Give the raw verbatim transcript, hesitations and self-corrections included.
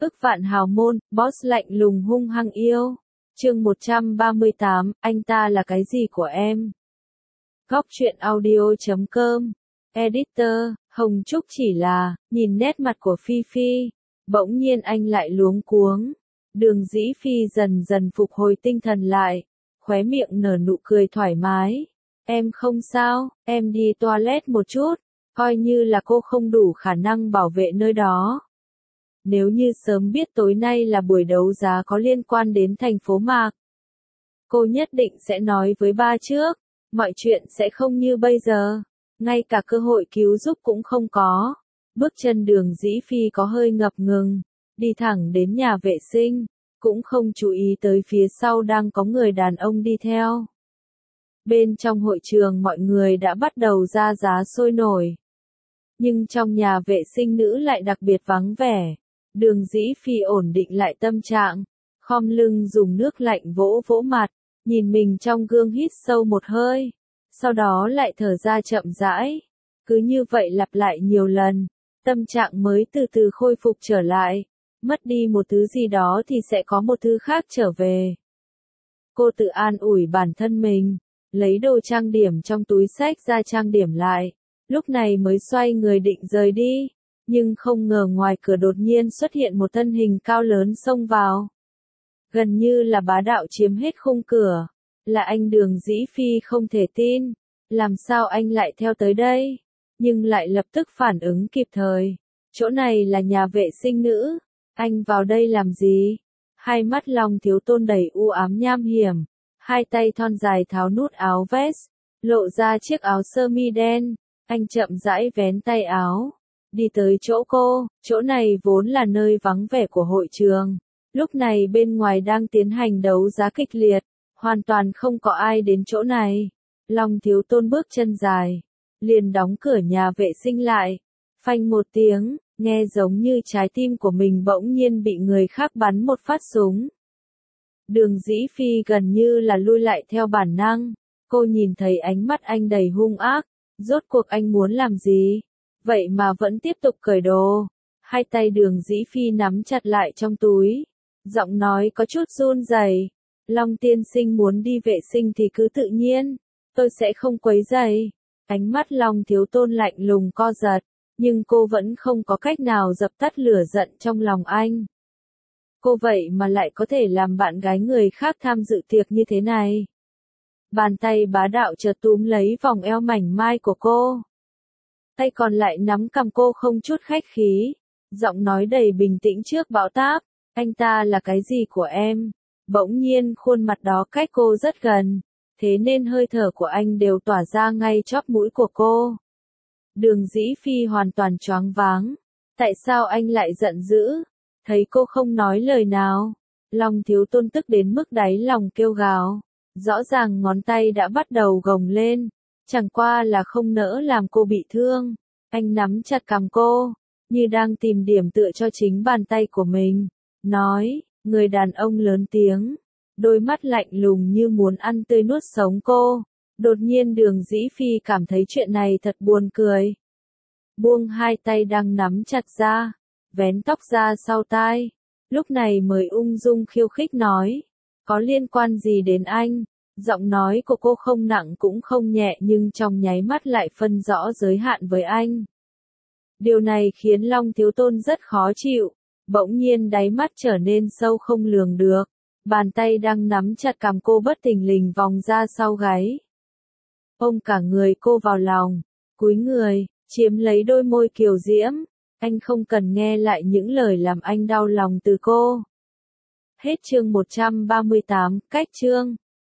Ức vạn hào môn, boss lạnh lùng hung hăng yêu. Chương một trăm ba mươi tám, anh ta là cái gì của em? Góc truyện audio chấm com. Editor, Hồng Trúc chỉ là, nhìn nét mặt của Phi Phi. Bỗng nhiên anh lại luống cuống. Đường Dĩ Phi dần dần phục hồi tinh thần lại. Khóe miệng nở nụ cười thoải mái. Em không sao, em đi toilet một chút. Coi như là cô không đủ khả năng bảo vệ nơi đó. Nếu như sớm biết tối nay là buổi đấu giá có liên quan đến thành phố Mạc, cô nhất định sẽ nói với ba trước, mọi chuyện sẽ không như bây giờ, ngay cả cơ hội cứu giúp cũng không có. Bước chân Đường Dĩ Phi có hơi ngập ngừng, đi thẳng đến nhà vệ sinh, cũng không chú ý tới phía sau đang có người đàn ông đi theo. Bên trong hội trường mọi người đã bắt đầu ra giá sôi nổi. Nhưng trong nhà vệ sinh nữ lại đặc biệt vắng vẻ. Đường Dĩ Phi ổn định lại tâm trạng, khom lưng dùng nước lạnh vỗ vỗ mặt, nhìn mình trong gương hít sâu một hơi, sau đó lại thở ra chậm rãi. Cứ như vậy lặp lại nhiều lần, tâm trạng mới từ từ khôi phục trở lại. Mất đi một thứ gì đó thì sẽ có một thứ khác trở về. Cô tự an ủi bản thân mình, lấy đồ trang điểm trong túi xách ra trang điểm lại, lúc này mới xoay người định rời đi. Nhưng không ngờ ngoài cửa đột nhiên xuất hiện một thân hình cao lớn xông vào. Gần như là bá đạo chiếm hết khung cửa. Là anh Đường Dĩ Phi không thể tin. Làm sao anh lại theo tới đây? Nhưng lại lập tức phản ứng kịp thời. Chỗ này là nhà vệ sinh nữ. Anh vào đây làm gì? Hai mắt Long Thiếu Tôn đầy u ám nham hiểm. Hai tay thon dài tháo nút áo vest. Lộ ra chiếc áo sơ mi đen. Anh chậm rãi vén tay áo. Đi tới chỗ cô, chỗ này vốn là nơi vắng vẻ của hội trường. Lúc này bên ngoài đang tiến hành đấu giá kịch liệt, hoàn toàn không có ai đến chỗ này. Long Thiếu Tôn bước chân dài, liền đóng cửa nhà vệ sinh lại. Phanh một tiếng, nghe giống như trái tim của mình bỗng nhiên bị người khác bắn một phát súng. Đường Dĩ Phi gần như là lui lại theo bản năng. Cô nhìn thấy ánh mắt anh đầy hung ác, rốt cuộc anh muốn làm gì? Vậy mà vẫn tiếp tục cởi đồ. Hai tay Đường Dĩ Phi nắm chặt lại trong túi. Giọng nói có chút run rẩy. Long tiên sinh muốn đi vệ sinh thì cứ tự nhiên. Tôi sẽ không quấy rầy. Ánh mắt Long Thiếu Tôn lạnh lùng co giật. Nhưng cô vẫn không có cách nào dập tắt lửa giận trong lòng anh. Cô vậy mà lại có thể làm bạn gái người khác tham dự tiệc như thế này. Bàn tay bá đạo chợt túm lấy vòng eo mảnh mai của cô. Tay còn lại nắm cằm cô không chút khách khí, giọng nói đầy bình tĩnh trước bão táp, anh ta là cái gì của em? Bỗng nhiên khuôn mặt đó cách cô rất gần, thế nên hơi thở của anh đều tỏa ra ngay chóp mũi của cô. Đường Dĩ Phi hoàn toàn choáng váng, tại sao anh lại giận dữ? Thấy cô không nói lời nào, Long Thiếu Tôn tức đến mức đáy lòng kêu gào, rõ ràng ngón tay đã bắt đầu gồng lên. Chẳng qua là không nỡ làm cô bị thương. Anh nắm chặt cằm cô, như đang tìm điểm tựa cho chính bàn tay của mình. Nói, người đàn ông lớn tiếng. Đôi mắt lạnh lùng như muốn ăn tươi nuốt sống cô. Đột nhiên Đường Dĩ Phi cảm thấy chuyện này thật buồn cười. Buông hai tay đang nắm chặt ra, vén tóc ra sau tai. Lúc này mới ung dung khiêu khích nói. Có liên quan gì đến anh? Giọng nói của cô không nặng cũng không nhẹ nhưng trong nháy mắt lại phân rõ giới hạn với anh. Điều này khiến Long Thiếu Tôn rất khó chịu, bỗng nhiên đáy mắt trở nên sâu không lường được. Bàn tay đang nắm chặt cằm cô bất thình lình vòng ra sau gáy. Ôm cả người cô vào lòng, cúi người, chiếm lấy đôi môi kiều diễm. Anh không cần nghe lại những lời làm anh đau lòng từ cô. Hết chương một trăm ba mươi tám, cách chương.